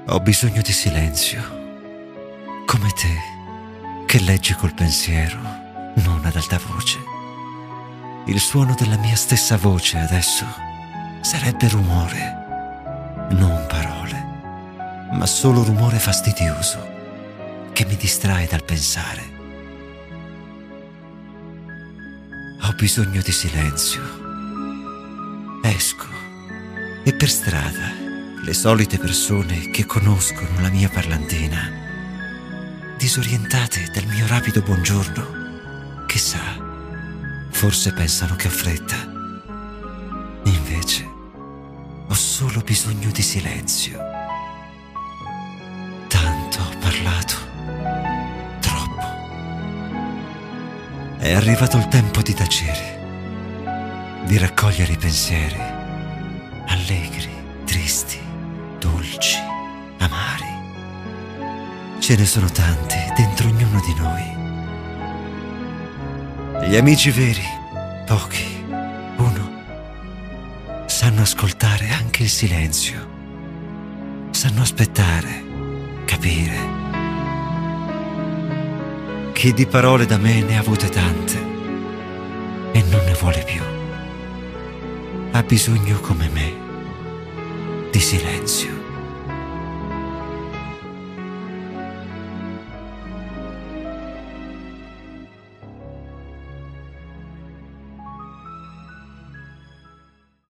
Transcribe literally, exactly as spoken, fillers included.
Ho bisogno di silenzio, come te, che leggi col pensiero, non ad alta voce. Il suono della mia stessa voce adesso sarebbe rumore, non parole, ma solo rumore fastidioso che mi distrae dal pensare. Ho bisogno di silenzio. Esco e per strada le solite persone che conoscono la mia parlantina, disorientate dal mio rapido buongiorno, chissà, forse pensano che ho fretta. Invece ho solo bisogno di silenzio. Tanto ho parlato, troppo. È arrivato il tempo di tacere, di raccogliere i pensieri, allegri, tristi, dolci, amari. Ce ne sono tanti dentro ognuno di noi. Gli amici veri, pochi, uno, sanno ascoltare anche il silenzio, sanno aspettare, capire. Chi di parole da me ne ha avute tante e non ne vuole più, ha bisogno come me di silenzio.